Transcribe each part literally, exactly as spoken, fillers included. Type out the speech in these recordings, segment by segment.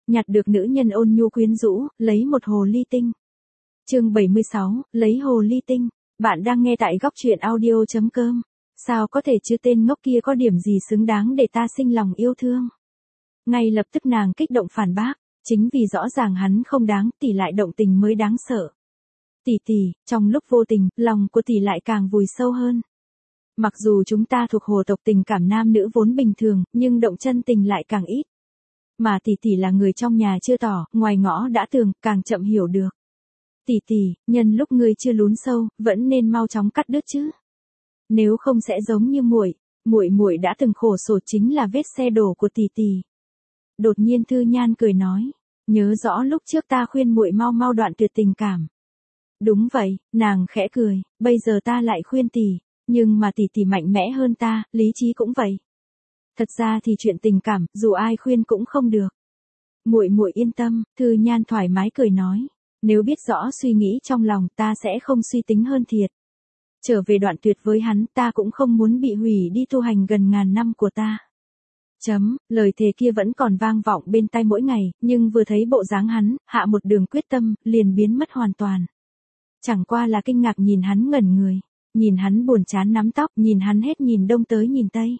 nhặt được nữ nhân ôn nhu quyến rũ, lấy một hồ ly tinh. Chương bảy mươi sáu, lấy hồ ly tinh. Bạn đang nghe tại góc truyện audio chấm com. Sao có thể chứ, tên ngốc kia có điểm gì xứng đáng để ta sinh lòng yêu thương? Ngay lập tức nàng kích động phản bác, chính vì rõ ràng hắn không đáng, tỷ lại động tình mới đáng sợ. Tỷ tỷ, trong lúc vô tình, lòng của tỷ lại càng vùi sâu hơn. Mặc dù chúng ta thuộc hồ tộc tình cảm nam nữ vốn bình thường, nhưng động chân tình lại càng ít. Mà tỷ tỷ là người trong nhà chưa tỏ, ngoài ngõ đã tường, càng chậm hiểu được. Tỷ tỷ, nhân lúc ngươi chưa lún sâu, vẫn nên mau chóng cắt đứt chứ. Nếu không sẽ giống như muội, muội muội đã từng khổ sở chính là vết xe đổ của tỷ tỷ. Đột nhiên Thư Nhan cười nói, nhớ rõ lúc trước ta khuyên muội mau mau đoạn tuyệt tình cảm. Đúng vậy, nàng khẽ cười, bây giờ ta lại khuyên tỷ, nhưng mà tỷ tỷ mạnh mẽ hơn ta, lý trí cũng vậy. Thật ra thì chuyện tình cảm, dù ai khuyên cũng không được. Muội muội yên tâm, Thư Nhan thoải mái cười nói, nếu biết rõ suy nghĩ trong lòng ta sẽ không suy tính hơn thiệt. Trở về đoạn tuyệt với hắn, ta cũng không muốn bị hủy đi tu hành gần ngàn năm của ta. Chấm, lời thề kia vẫn còn vang vọng bên tai mỗi ngày, nhưng vừa thấy bộ dáng hắn, hạ một đường quyết tâm, liền biến mất hoàn toàn. Chẳng qua là kinh ngạc nhìn hắn ngẩn người, nhìn hắn buồn chán nắm tóc, nhìn hắn hết nhìn đông tới nhìn tây.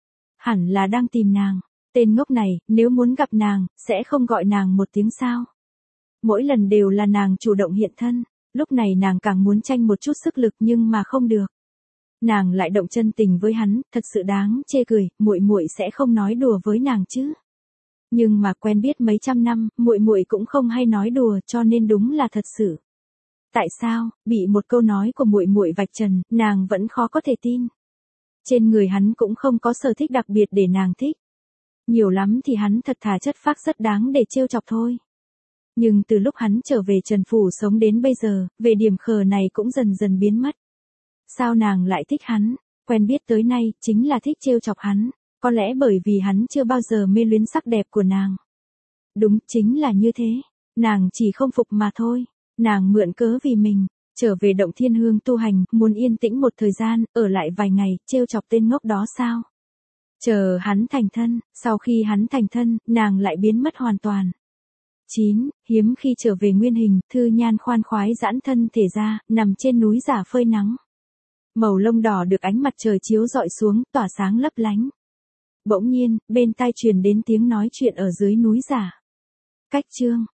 Hẳn là đang tìm nàng, tên ngốc này, nếu muốn gặp nàng, sẽ không gọi nàng một tiếng sao. Mỗi lần đều là nàng chủ động hiện thân, lúc này nàng càng muốn tranh một chút sức lực nhưng mà không được. Nàng lại động chân tình với hắn, thật sự đáng chê cười, muội muội sẽ không nói đùa với nàng chứ. Nhưng mà quen biết mấy trăm năm, muội muội cũng không hay nói đùa, cho nên đúng là thật sự. Tại sao, bị một câu nói của muội muội vạch trần, nàng vẫn khó có thể tin. Trên người hắn cũng không có sở thích đặc biệt để nàng thích. Nhiều lắm thì hắn thật thà chất phác rất đáng để trêu chọc thôi. Nhưng từ lúc hắn trở về Trần Phủ sống đến bây giờ, về điểm khờ này cũng dần dần biến mất. Sao nàng lại thích hắn? Quen biết tới nay, chính là thích trêu chọc hắn. Có lẽ bởi vì hắn chưa bao giờ mê luyến sắc đẹp của nàng. Đúng, chính là như thế. Nàng chỉ không phục mà thôi. Nàng mượn cớ vì mình, trở về Động Thiên Hương tu hành, muốn yên tĩnh một thời gian, ở lại vài ngày, trêu chọc tên ngốc đó sao? Chờ hắn thành thân, sau khi hắn thành thân, nàng lại biến mất hoàn toàn. chín. Hiếm khi trở về nguyên hình, Thư Nhan khoan khoái giãn thân thể ra, nằm trên núi giả phơi nắng. Màu lông đỏ được ánh mặt trời chiếu rọi xuống, tỏa sáng lấp lánh. Bỗng nhiên, bên tai truyền đến tiếng nói chuyện ở dưới núi giả. Cách chương,